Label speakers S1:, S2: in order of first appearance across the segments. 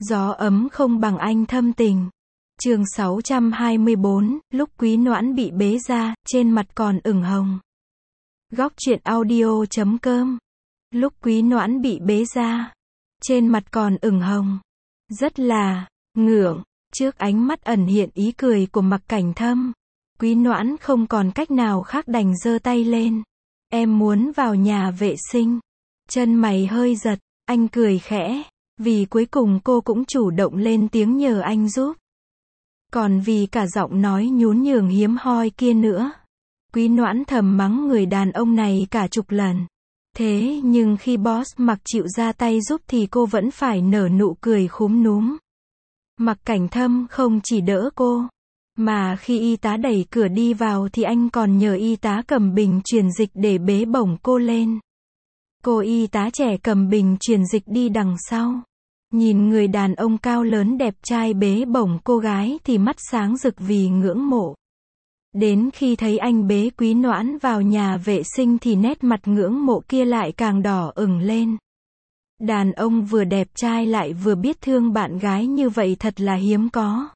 S1: Gió ấm không bằng anh thâm tình. Chương 624, lúc Quý Noãn bị bế ra, trên mặt còn ửng hồng. Góc truyện audio.com. Lúc Quý Noãn bị bế ra, trên mặt còn ửng hồng. Rất là ngượng, trước ánh mắt ẩn hiện ý cười của Mạc Cảnh Thâm. Quý Noãn không còn cách nào khác đành giơ tay lên. Em muốn vào nhà vệ sinh. Chân mày hơi giật, anh cười khẽ. Vì cuối cùng cô cũng chủ động lên tiếng nhờ anh giúp. Còn vì cả giọng nói nhún nhường hiếm hoi kia nữa. Quý Noãn thầm mắng người đàn ông này cả chục lần. Thế nhưng khi boss Mạc chịu ra tay giúp thì cô vẫn phải nở nụ cười khúm núm. Mạc Cảnh Thâm không chỉ đỡ cô, mà khi y tá đẩy cửa đi vào thì anh còn nhờ y tá cầm bình truyền dịch để bế bổng cô lên. Cô y tá trẻ cầm bình truyền dịch đi đằng sau. Nhìn người đàn ông cao lớn đẹp trai bế bổng cô gái thì mắt sáng rực vì ngưỡng mộ. Đến khi thấy anh bế Quý Noãn vào nhà vệ sinh thì nét mặt ngưỡng mộ kia lại càng đỏ ửng lên. Đàn ông vừa đẹp trai lại vừa biết thương bạn gái như vậy thật là hiếm có.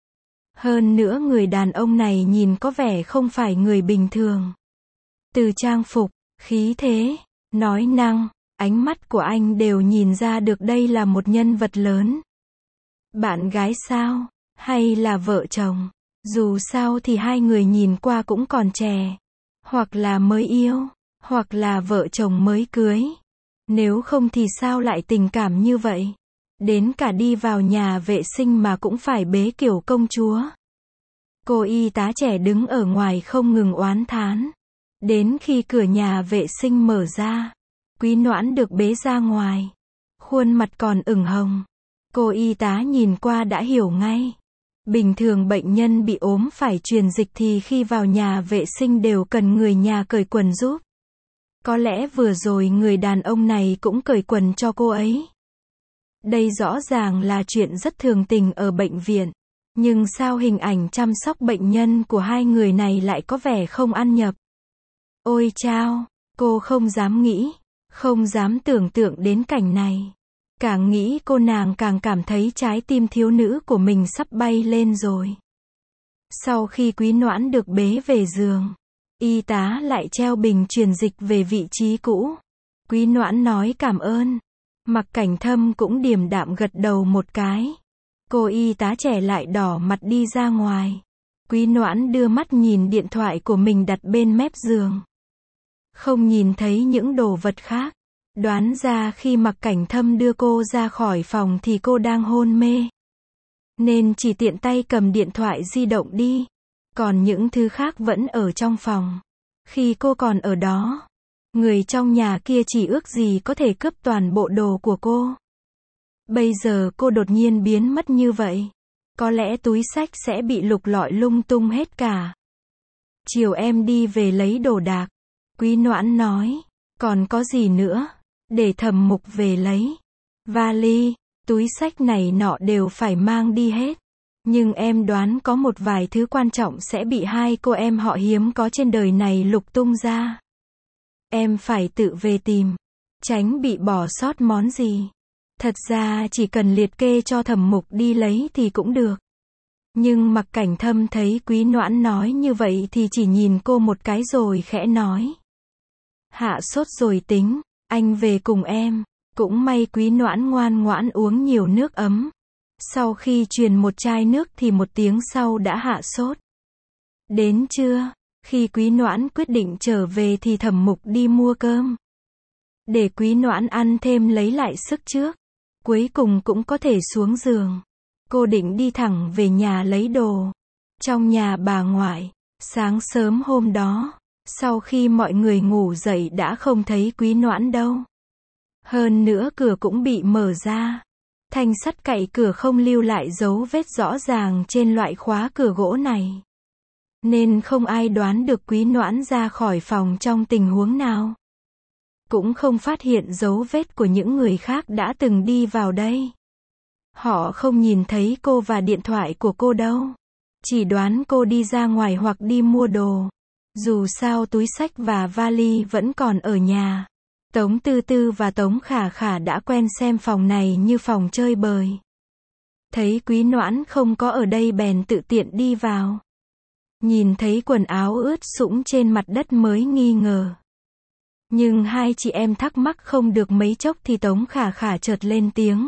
S1: Hơn nữa người đàn ông này nhìn có vẻ không phải người bình thường. Từ trang phục, khí thế, nói năng, ánh mắt của anh đều nhìn ra được đây là một nhân vật lớn. Bạn gái sao? Hay là vợ chồng? Dù sao thì hai người nhìn qua cũng còn trẻ. Hoặc là mới yêu, hoặc là vợ chồng mới cưới. Nếu không thì sao lại tình cảm như vậy? Đến cả đi vào nhà vệ sinh mà cũng phải bế kiểu công chúa. Cô y tá trẻ đứng ở ngoài không ngừng oán thán. Đến khi cửa nhà vệ sinh mở ra, Quý Noãn được bế ra ngoài. Khuôn mặt còn ửng hồng. Cô y tá nhìn qua đã hiểu ngay. Bình thường bệnh nhân bị ốm phải truyền dịch thì khi vào nhà vệ sinh đều cần người nhà cởi quần giúp. Có lẽ vừa rồi người đàn ông này cũng cởi quần cho cô ấy. Đây rõ ràng là chuyện rất thường tình ở bệnh viện. Nhưng sao hình ảnh chăm sóc bệnh nhân của hai người này lại có vẻ không ăn nhập? Ôi chao, cô không dám nghĩ, không dám tưởng tượng đến cảnh này. Càng nghĩ cô nàng càng cảm thấy trái tim thiếu nữ của mình sắp bay lên rồi. Sau khi Quý Noãn được bế về giường, y tá lại treo bình truyền dịch về vị trí cũ. Quý Noãn nói cảm ơn. Mạc Cảnh Thâm cũng điềm đạm gật đầu một cái. Cô y tá trẻ lại đỏ mặt đi ra ngoài. Quý Noãn đưa mắt nhìn điện thoại của mình đặt bên mép giường. Không nhìn thấy những đồ vật khác. Đoán ra khi Mạc Cảnh Thâm đưa cô ra khỏi phòng thì cô đang hôn mê. Nên chỉ tiện tay cầm điện thoại di động đi. Còn những thứ khác vẫn ở trong phòng. Khi cô còn ở đó, người trong nhà kia chỉ ước gì có thể cướp toàn bộ đồ của cô. Bây giờ cô đột nhiên biến mất như vậy. Có lẽ túi xách sẽ bị lục lọi lung tung hết cả. Chiều em đi về lấy đồ đạc. Quý Noãn nói. Còn có gì nữa? Để Thẩm Mục về lấy. Vali, túi xách này nọ đều phải mang đi hết. Nhưng em đoán có một vài thứ quan trọng sẽ bị hai cô em họ hiếm có trên đời này lục tung ra. Em phải tự về tìm. Tránh bị bỏ sót món gì. Thật ra chỉ cần liệt kê cho Thẩm Mục đi lấy thì cũng được. Nhưng Mạc Cảnh Thâm thấy Quý Noãn nói như vậy thì chỉ nhìn cô một cái rồi khẽ nói. Hạ sốt rồi tính, anh về cùng em. Cũng may Quý Noãn ngoan ngoãn uống nhiều nước ấm. Sau khi truyền một chai nước thì một tiếng sau đã hạ sốt. Đến trưa, khi Quý Noãn quyết định trở về thì Thẩm Mục đi mua cơm. Để Quý Noãn ăn thêm lấy lại sức trước. Cuối cùng cũng có thể xuống giường. Cô định đi thẳng về nhà lấy đồ. Trong nhà bà ngoại, sáng sớm hôm đó, sau khi mọi người ngủ dậy đã không thấy Quý Noãn đâu. Hơn nữa cửa cũng bị mở ra. Thanh sắt cậy cửa không lưu lại dấu vết rõ ràng trên loại khóa cửa gỗ này. Nên không ai đoán được Quý Noãn ra khỏi phòng trong tình huống nào. Cũng không phát hiện dấu vết của những người khác đã từng đi vào đây. Họ không nhìn thấy cô và điện thoại của cô đâu. Chỉ đoán cô đi ra ngoài hoặc đi mua đồ. Dù sao túi xách và vali vẫn còn ở nhà. Tống Tư Tư và Tống Khả Khả đã quen xem phòng này như phòng chơi bời. Thấy Quý Noãn không có ở đây bèn tự tiện đi vào. Nhìn thấy quần áo ướt sũng trên mặt đất mới nghi ngờ. Nhưng hai chị em thắc mắc không được mấy chốc thì Tống Khả Khả chợt lên tiếng.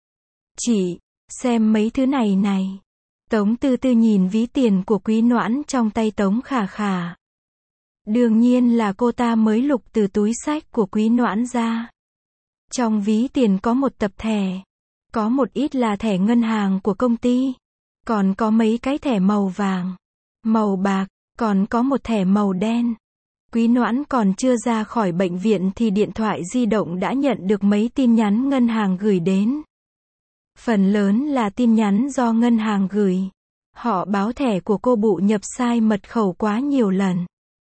S1: Chị, xem mấy thứ này này. Tống Tư Tư nhìn ví tiền của Quý Noãn trong tay Tống Khả Khả. Đương nhiên là cô ta mới lục từ túi xách của Quý Noãn ra. Trong ví tiền có một tập thẻ. Có một ít là thẻ ngân hàng của công ty. Còn có mấy cái thẻ màu vàng, màu bạc, còn có một thẻ màu đen. Quý Noãn còn chưa ra khỏi bệnh viện thì điện thoại di động đã nhận được mấy tin nhắn ngân hàng gửi đến. Phần lớn là tin nhắn do ngân hàng gửi. Họ báo thẻ của cô bụ nhập sai mật khẩu quá nhiều lần.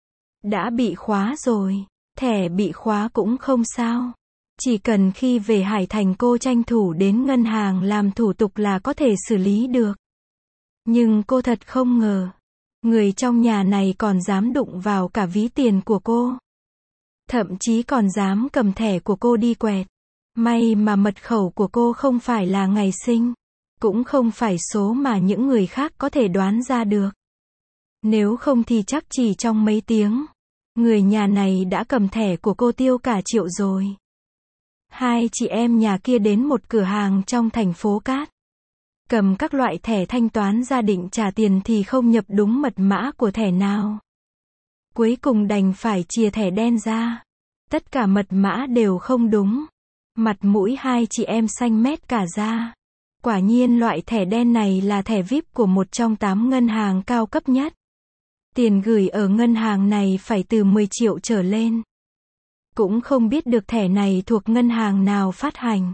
S1: Đã bị khóa rồi. Thẻ bị khóa cũng không sao. Chỉ cần khi về Hải Thành cô tranh thủ đến ngân hàng làm thủ tục là có thể xử lý được. Nhưng cô thật không ngờ. Người trong nhà này còn dám đụng vào cả ví tiền của cô. Thậm chí còn dám cầm thẻ của cô đi quẹt. May mà mật khẩu của cô không phải là ngày sinh. Cũng không phải số mà những người khác có thể đoán ra được. Nếu không thì chắc chỉ trong mấy tiếng. Người nhà này đã cầm thẻ của cô tiêu cả triệu rồi. Hai chị em nhà kia đến một cửa hàng trong thành phố Cát. Cầm các loại thẻ thanh toán ra định trả tiền thì không nhập đúng mật mã của thẻ nào. Cuối cùng đành phải chìa thẻ đen ra. Tất cả mật mã đều không đúng. Mặt mũi hai chị em xanh mét cả ra. Quả nhiên loại thẻ đen này là thẻ VIP của một trong 8 ngân hàng cao cấp nhất. Tiền gửi ở ngân hàng này phải từ 10 triệu trở lên. Cũng không biết được thẻ này thuộc ngân hàng nào phát hành.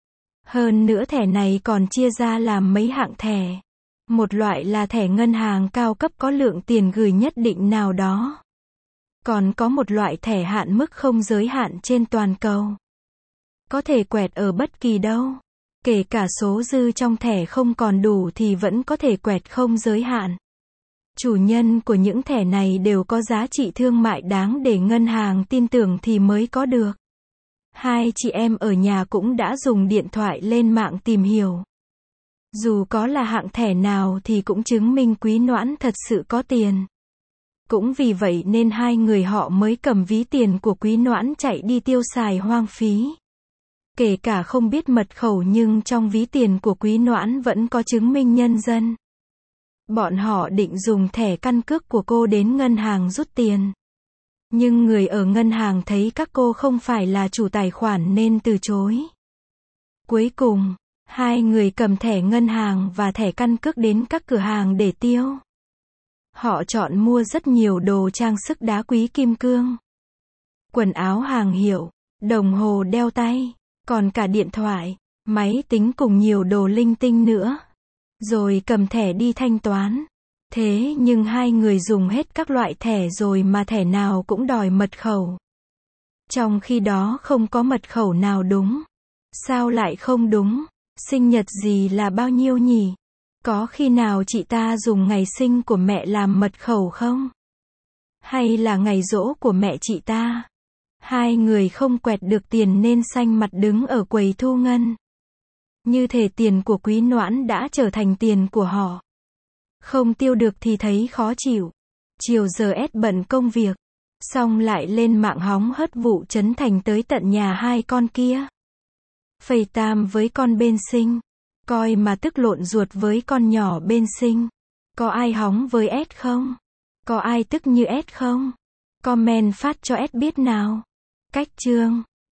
S1: Hơn nữa thẻ này còn chia ra làm mấy hạng thẻ. Một loại là thẻ ngân hàng cao cấp có lượng tiền gửi nhất định nào đó. Còn có một loại thẻ hạn mức không giới hạn trên toàn cầu. Có thể quẹt ở bất kỳ đâu. Kể cả số dư trong thẻ không còn đủ thì vẫn có thể quẹt không giới hạn. Chủ nhân của những thẻ này đều có giá trị thương mại đáng để ngân hàng tin tưởng thì mới có được. Hai chị em ở nhà cũng đã dùng điện thoại lên mạng tìm hiểu. Dù có là hạng thẻ nào thì cũng chứng minh Quý Noãn thật sự có tiền. Cũng vì vậy nên hai người họ mới cầm ví tiền của Quý Noãn chạy đi tiêu xài hoang phí. Kể cả không biết mật khẩu nhưng trong ví tiền của Quý Noãn vẫn có chứng minh nhân dân. Bọn họ định dùng thẻ căn cước của cô đến ngân hàng rút tiền. Nhưng người ở ngân hàng thấy các cô không phải là chủ tài khoản nên từ chối. Cuối cùng, hai người cầm thẻ ngân hàng và thẻ căn cước đến các cửa hàng để tiêu. Họ chọn mua rất nhiều đồ trang sức đá quý kim cương. Quần áo hàng hiệu, đồng hồ đeo tay, còn cả điện thoại, máy tính cùng nhiều đồ linh tinh nữa. Rồi cầm thẻ đi thanh toán. Thế nhưng hai người dùng hết các loại thẻ rồi mà thẻ nào cũng đòi mật khẩu. Trong khi đó không có mật khẩu nào đúng. Sao lại không đúng? Sinh nhật gì là bao nhiêu nhỉ? Có khi nào chị ta dùng ngày sinh của mẹ làm mật khẩu không? Hay là ngày giỗ của mẹ chị ta? Hai người không quẹt được tiền nên xanh mặt đứng ở quầy thu ngân. Như thể tiền của Quý Noãn đã trở thành tiền của họ. Không tiêu được thì thấy khó chịu. Chiều giờ bận công việc. Xong lại lên mạng hóng hớt vụ Trấn Thành tới tận nhà hai con kia. FaceTime với con bên sinh. Coi mà tức lộn ruột với con nhỏ bên sinh. Có ai hóng với S không? Có ai tức như S không? Comment phát cho S biết nào. Cách chương